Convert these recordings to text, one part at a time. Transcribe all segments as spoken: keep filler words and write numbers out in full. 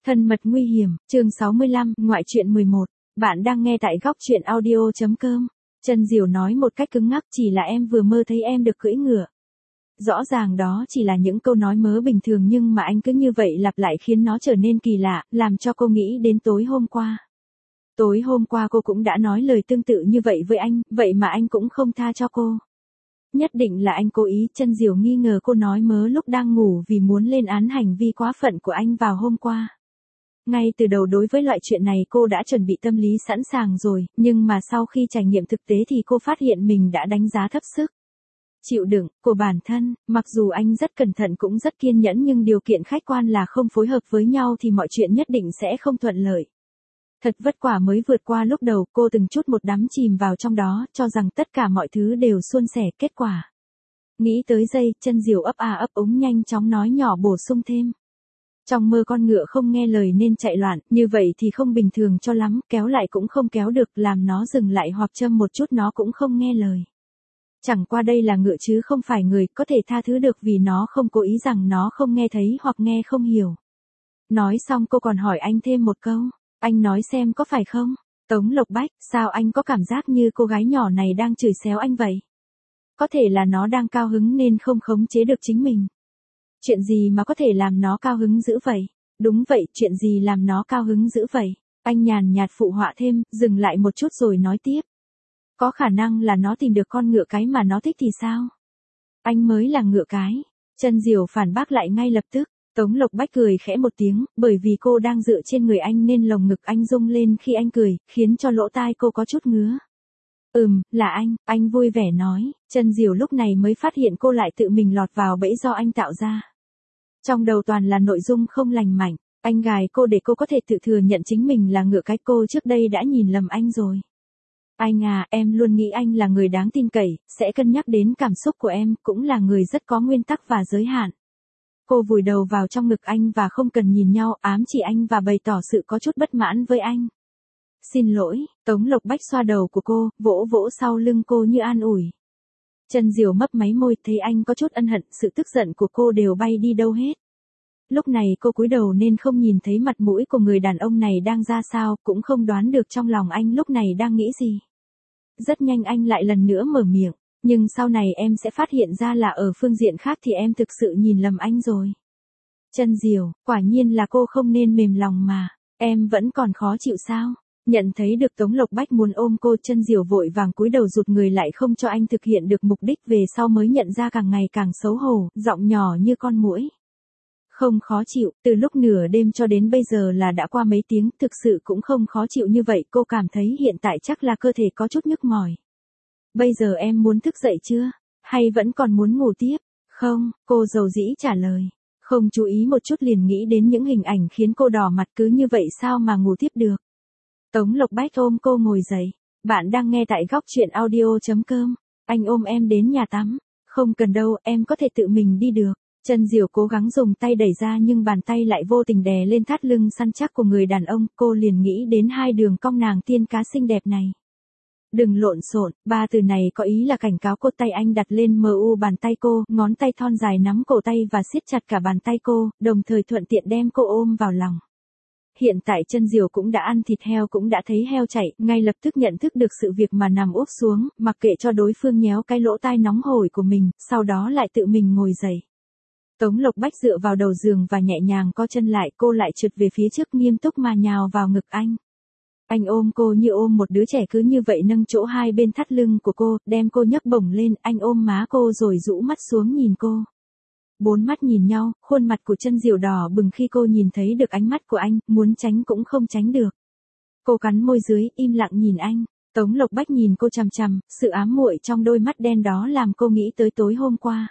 Thân mật nguy hiểm, chương sáu mươi lăm, ngoại truyện mười một. Bạn đang nghe tại góc truyện audio.com. Chân Diều nói một cách cứng ngắc, chỉ là em vừa mơ thấy em được cưỡi ngựa. Rõ ràng đó chỉ là những câu nói mớ bình thường nhưng mà anh cứ như vậy lặp lại khiến nó trở nên kỳ lạ, làm cho cô nghĩ đến tối hôm qua. Tối hôm qua cô cũng đã nói lời tương tự như vậy với anh, vậy mà anh cũng không tha cho cô. Nhất định là anh cố ý. Chân Diều nghi ngờ cô nói mớ lúc đang ngủ vì muốn lên án hành vi quá phận của anh vào hôm qua. Ngay từ đầu đối với loại chuyện này cô đã chuẩn bị tâm lý sẵn sàng rồi, nhưng mà sau khi trải nghiệm thực tế thì cô phát hiện mình đã đánh giá thấp sức chịu đựng của bản thân. Mặc dù anh rất cẩn thận cũng rất kiên nhẫn nhưng điều kiện khách quan là không phối hợp với nhau thì mọi chuyện nhất định sẽ không thuận lợi. Thật vất vả mới vượt qua lúc đầu, cô từng chút một đắm chìm vào trong đó, cho rằng tất cả mọi thứ đều suôn sẻ, kết quả. Nghĩ tới giây, Chân Diều ấp à ấp úng nhanh chóng nói nhỏ bổ sung thêm. Trong mơ con ngựa không nghe lời nên chạy loạn, như vậy thì không bình thường cho lắm, kéo lại cũng không kéo được, làm nó dừng lại hoặc châm một chút nó cũng không nghe lời. Chẳng qua đây là ngựa chứ không phải người, có thể tha thứ được vì nó không cố ý rằng nó không nghe thấy hoặc nghe không hiểu. Nói xong cô còn hỏi anh thêm một câu, anh nói xem có phải không? Tống Lộc Bách, sao anh có cảm giác như cô gái nhỏ này đang chửi xéo anh vậy? Có thể là nó đang cao hứng nên không khống chế được chính mình. Chuyện gì mà có thể làm nó cao hứng dữ vậy? Đúng vậy, chuyện gì làm nó cao hứng dữ vậy? Anh nhàn nhạt phụ họa thêm, dừng lại một chút rồi nói tiếp. Có khả năng là nó tìm được con ngựa cái mà nó thích thì sao? Anh mới là ngựa cái. Chân Diều phản bác lại ngay lập tức. Tống Lộc Bách cười khẽ một tiếng, bởi vì cô đang dựa trên người anh nên lồng ngực anh rung lên khi anh cười, khiến cho lỗ tai cô có chút ngứa. Ừm, là anh, anh vui vẻ nói. Chân Diều lúc này mới phát hiện cô lại tự mình lọt vào bẫy do anh tạo ra. Trong đầu toàn là nội dung không lành mạnh, anh gài cô để cô có thể tự thừa nhận chính mình là ngựa cái. Cô trước đây đã nhìn lầm anh rồi. Anh à, em luôn nghĩ anh là người đáng tin cậy, sẽ cân nhắc đến cảm xúc của em, cũng là người rất có nguyên tắc và giới hạn. Cô vùi đầu vào trong ngực anh và không cần nhìn nhau, ám chỉ anh và bày tỏ sự có chút bất mãn với anh. Xin lỗi, Tống Lộc Bách xoa đầu của cô, vỗ vỗ sau lưng cô như an ủi. Chân Diều mấp máy môi, thấy anh có chút ân hận, sự tức giận của cô đều bay đi đâu hết. Lúc này cô cúi đầu nên không nhìn thấy mặt mũi của người đàn ông này đang ra sao, cũng không đoán được trong lòng anh lúc này đang nghĩ gì. Rất nhanh anh lại lần nữa mở miệng. Nhưng sau này em sẽ phát hiện ra là ở phương diện khác thì em thực sự nhìn lầm anh rồi. Chân Diều, quả nhiên là cô không nên mềm lòng mà. Em vẫn còn khó chịu sao? Nhận thấy được Tống Lộc Bách muốn ôm cô, Chân Diều vội vàng cúi đầu rụt người lại không cho anh thực hiện được mục đích, về sau mới nhận ra càng ngày càng xấu hổ, giọng nhỏ như con muỗi. Không khó chịu, từ lúc nửa đêm cho đến bây giờ là đã qua mấy tiếng, thực sự cũng không khó chịu như vậy. Cô cảm thấy hiện tại chắc là cơ thể có chút nhức mỏi. Bây giờ em muốn thức dậy chưa? Hay vẫn còn muốn ngủ tiếp? Không, cô dầu dĩ trả lời. Không chú ý một chút liền nghĩ đến những hình ảnh khiến cô đỏ mặt, cứ như vậy sao mà ngủ tiếp được? Tống Lộc Bách ôm cô ngồi dậy. Bạn đang nghe tại góc truyện audio.com. Anh ôm em đến nhà tắm. Không cần đâu, em có thể tự mình đi được. Chân Diều cố gắng dùng tay đẩy ra nhưng bàn tay lại vô tình đè lên thắt lưng săn chắc của người đàn ông. Cô liền nghĩ đến hai đường cong nàng tiên cá xinh đẹp này. Đừng lộn xộn, ba từ này có ý là cảnh cáo cô. Tay anh đặt lên mờ u bàn tay cô, ngón tay thon dài nắm cổ tay và siết chặt cả bàn tay cô, đồng thời thuận tiện đem cô ôm vào lòng. Hiện tại Chân Diều cũng đã ăn thịt heo, cũng đã thấy heo chạy, ngay lập tức nhận thức được sự việc mà nằm úp xuống, mặc kệ cho đối phương nhéo cái lỗ tai nóng hổi của mình, sau đó lại tự mình ngồi dậy. Tống Lộc Bách dựa vào đầu giường và nhẹ nhàng co chân lại, cô lại trượt về phía trước nghiêm túc mà nhào vào ngực anh. Anh ôm cô như ôm một đứa trẻ, cứ như vậy nâng chỗ hai bên thắt lưng của cô, đem cô nhấc bổng lên, anh ôm má cô rồi rũ mắt xuống nhìn cô. Bốn mắt nhìn nhau, khuôn mặt của Chân Diều đỏ bừng khi cô nhìn thấy được ánh mắt của anh, muốn tránh cũng không tránh được. Cô cắn môi dưới, im lặng nhìn anh. Tống Lộc Bách nhìn cô chằm chằm, sự ám muội trong đôi mắt đen đó làm cô nghĩ tới tối hôm qua.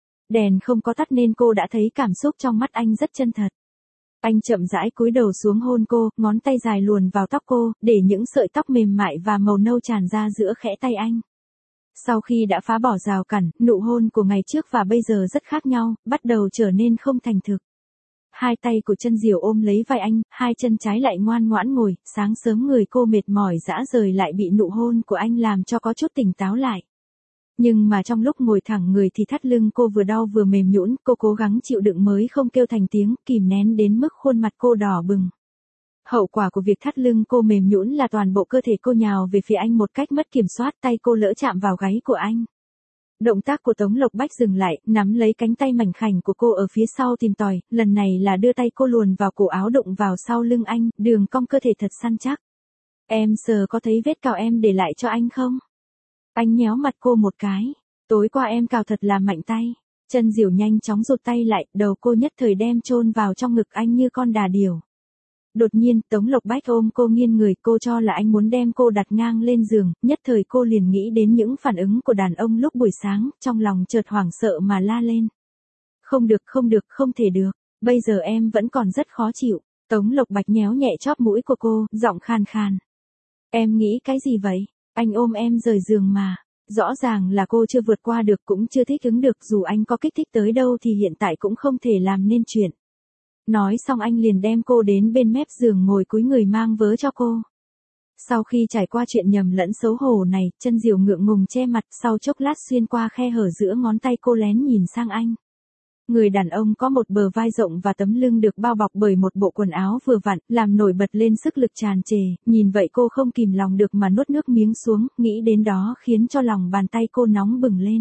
Đèn không có tắt nên cô đã thấy cảm xúc trong mắt anh rất chân thật. Anh chậm rãi cúi đầu xuống hôn cô, ngón tay dài luồn vào tóc cô, để những sợi tóc mềm mại và màu nâu tràn ra giữa khẽ tay anh. Sau khi đã phá bỏ rào cản, nụ hôn của ngày trước và bây giờ rất khác nhau, bắt đầu trở nên không thành thực. Hai tay của Chân Diều ôm lấy vai anh, hai chân trái lại ngoan ngoãn ngồi, sáng sớm người cô mệt mỏi rã rời lại bị nụ hôn của anh làm cho có chút tỉnh táo lại. Nhưng mà trong lúc ngồi thẳng người thì thắt lưng cô vừa đau vừa mềm nhũn, cô cố gắng chịu đựng mới không kêu thành tiếng, kìm nén đến mức khuôn mặt cô đỏ bừng. Hậu quả của việc thắt lưng cô mềm nhũn là toàn bộ cơ thể cô nhào về phía anh một cách mất kiểm soát, tay cô lỡ chạm vào gáy của anh. Động tác của Tống Lộc Bách dừng lại, nắm lấy cánh tay mảnh khảnh của cô ở phía sau tìm tòi, lần này là đưa tay cô luồn vào cổ áo đụng vào sau lưng anh, đường cong cơ thể thật săn chắc. Em sờ có thấy vết cào em để lại cho anh không? Anh nhéo mặt cô một cái. Tối qua em cào thật là mạnh tay. Chân Diểu nhanh chóng rụt tay lại, đầu cô nhất thời đem chôn vào trong ngực anh như con đà điểu. Đột nhiên, Tống Lộc Bách ôm cô nghiêng người, cô cho là anh muốn đem cô đặt ngang lên giường, nhất thời cô liền nghĩ đến những phản ứng của đàn ông lúc buổi sáng, trong lòng chợt hoảng sợ mà la lên. Không được, không được, không thể được, bây giờ em vẫn còn rất khó chịu. Tống Lộc Bách nhéo nhẹ chóp mũi của cô, giọng khàn khàn. Em nghĩ cái gì vậy? Anh ôm em rời giường mà. Rõ ràng là cô chưa vượt qua được cũng chưa thích ứng được, dù anh có kích thích tới đâu thì hiện tại cũng không thể làm nên chuyện. Nói xong anh liền đem cô đến bên mép giường ngồi cúi người mang vớ cho cô. Sau khi trải qua chuyện nhầm lẫn xấu hổ này, Chân Diểu ngượng ngùng che mặt, sau chốc lát xuyên qua khe hở giữa ngón tay cô lén nhìn sang anh. Người đàn ông có một bờ vai rộng và tấm lưng được bao bọc bởi một bộ quần áo vừa vặn, làm nổi bật lên sức lực tràn trề, nhìn vậy cô không kìm lòng được mà nuốt nước miếng xuống, nghĩ đến đó khiến cho lòng bàn tay cô nóng bừng lên.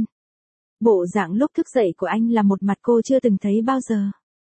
Bộ dạng lúc thức dậy của anh là một mặt cô chưa từng thấy bao giờ.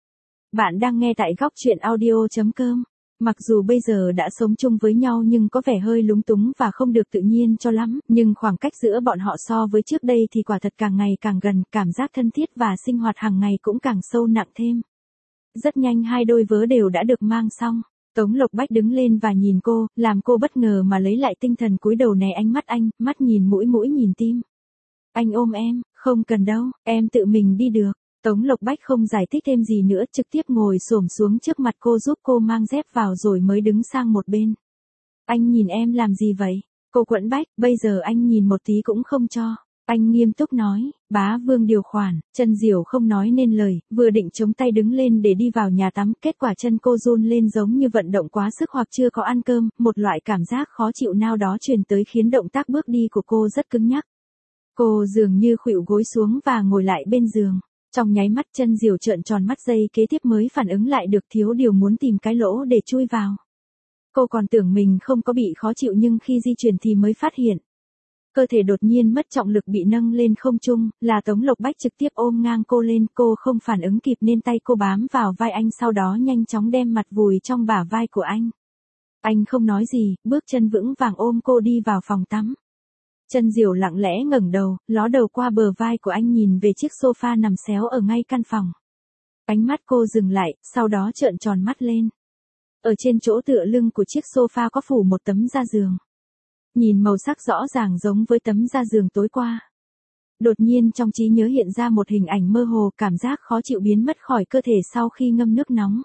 Bạn đang nghe tại góc truyện audio chấm com. Mặc dù bây giờ đã sống chung với nhau nhưng có vẻ hơi lúng túng và không được tự nhiên cho lắm, nhưng khoảng cách giữa bọn họ so với trước đây thì quả thật càng ngày càng gần, cảm giác thân thiết và sinh hoạt hàng ngày cũng càng sâu nặng thêm. Rất nhanh hai đôi vớ đều đã được mang xong. Tống Lộc Bách đứng lên và nhìn cô, làm cô bất ngờ mà lấy lại tinh thần, cúi đầu né ánh mắt anh, mắt nhìn mũi mũi nhìn tim. Anh ôm em, không cần đâu, em tự mình đi được. Tống Lộc Bách không giải thích thêm gì nữa, trực tiếp ngồi xổm xuống trước mặt cô giúp cô mang dép vào rồi mới đứng sang một bên. Anh nhìn em làm gì vậy? Cô quẫn bách, bây giờ anh nhìn một tí cũng không cho. Anh nghiêm túc nói, bá vương điều khoản. Chân Diểu không nói nên lời, vừa định chống tay đứng lên để đi vào nhà tắm, kết quả chân cô run lên giống như vận động quá sức hoặc chưa có ăn cơm, một loại cảm giác khó chịu nào đó truyền tới khiến động tác bước đi của cô rất cứng nhắc. Cô dường như khuỵu gối xuống và ngồi lại bên giường. Trong nháy mắt Chân Diểu trợn tròn mắt, giây kế tiếp mới phản ứng lại được, thiếu điều muốn tìm cái lỗ để chui vào. Cô còn tưởng mình không có bị khó chịu nhưng khi di chuyển thì mới phát hiện. Cơ thể đột nhiên mất trọng lực bị nâng lên không trung, là Tống Lộc Bách trực tiếp ôm ngang cô lên, cô không phản ứng kịp nên tay cô bám vào vai anh, sau đó nhanh chóng đem mặt vùi trong bả vai của anh. Anh không nói gì, bước chân vững vàng ôm cô đi vào phòng tắm. Chân Diểu lặng lẽ ngẩng đầu, ló đầu qua bờ vai của anh nhìn về chiếc sofa nằm xéo ở ngay căn phòng. Ánh mắt cô dừng lại, sau đó trợn tròn mắt lên. Ở trên chỗ tựa lưng của chiếc sofa có phủ một tấm da giường. Nhìn màu sắc rõ ràng giống với tấm da giường tối qua. Đột nhiên trong trí nhớ hiện ra một hình ảnh mơ hồ, cảm giác khó chịu biến mất khỏi cơ thể sau khi ngâm nước nóng.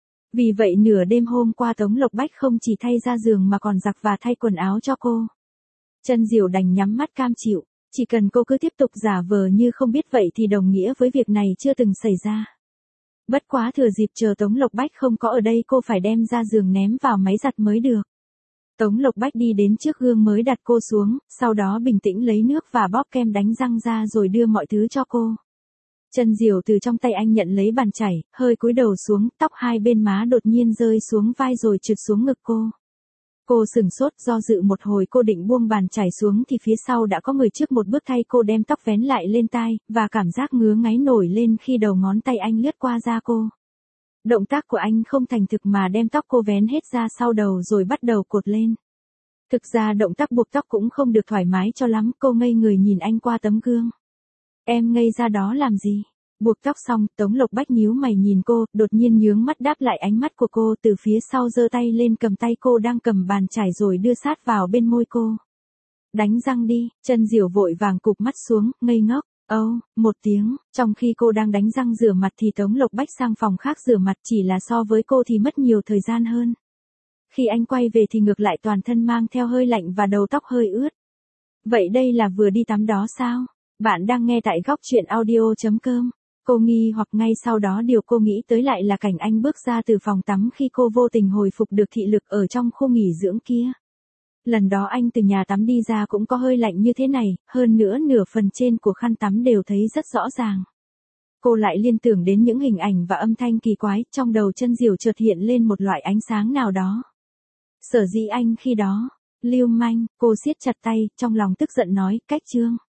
Vì vậy nửa đêm hôm qua Tống Lộc Bách không chỉ thay da giường mà còn giặt và thay quần áo cho cô. Chân Diểu đành nhắm mắt cam chịu, chỉ cần cô cứ tiếp tục giả vờ như không biết vậy thì đồng nghĩa với việc này chưa từng xảy ra. Bất quá thừa dịp chờ Tống Lộc Bách không có ở đây cô phải đem ra giường ném vào máy giặt mới được. Tống Lộc Bách đi đến trước gương mới đặt cô xuống, sau đó bình tĩnh lấy nước và bóp kem đánh răng ra rồi đưa mọi thứ cho cô. Chân Diểu từ trong tay anh nhận lấy bàn chải, hơi cúi đầu xuống, tóc hai bên má đột nhiên rơi xuống vai rồi trượt xuống ngực cô. Cô sừng sốt, do dự một hồi, cô định buông bàn chải xuống thì phía sau đã có người trước một bước thay cô đem tóc vén lại lên tai, và cảm giác ngứa ngáy nổi lên khi đầu ngón tay anh lướt qua da cô. Động tác của anh không thành thực mà đem tóc cô vén hết ra sau đầu rồi bắt đầu cột lên. Thực ra động tác buộc tóc cũng không được thoải mái cho lắm, cô ngây người nhìn anh qua tấm gương. Em ngây ra đó làm gì? Buộc tóc xong, Tống Lộc Bách nhíu mày nhìn cô, đột nhiên nhướng mắt đáp lại ánh mắt của cô, từ phía sau giơ tay lên cầm tay cô đang cầm bàn chải rồi đưa sát vào bên môi cô. Đánh răng đi. Chân Diểu vội vàng cụp mắt xuống, ngây ngốc. Âu, oh, một tiếng, trong khi cô đang đánh răng rửa mặt thì Tống Lộc Bách sang phòng khác rửa mặt, chỉ là so với cô thì mất nhiều thời gian hơn. Khi anh quay về thì ngược lại toàn thân mang theo hơi lạnh và đầu tóc hơi ướt. Vậy đây là vừa đi tắm đó sao? Bạn đang nghe tại góc truyện audio chấm com. Cô nghi hoặc ngay sau đó điều cô nghĩ tới lại là cảnh anh bước ra từ phòng tắm khi cô vô tình hồi phục được thị lực ở trong khu nghỉ dưỡng kia. Lần đó anh từ nhà tắm đi ra cũng có hơi lạnh như thế này, hơn nữa nửa phần trên của khăn tắm đều thấy rất rõ ràng. Cô lại liên tưởng đến những hình ảnh và âm thanh kỳ quái, trong đầu Chân Diều chợt hiện lên một loại ánh sáng nào đó. Sở dĩ anh khi đó, lưu manh, cô siết chặt tay, trong lòng tức giận nói, cách Trương.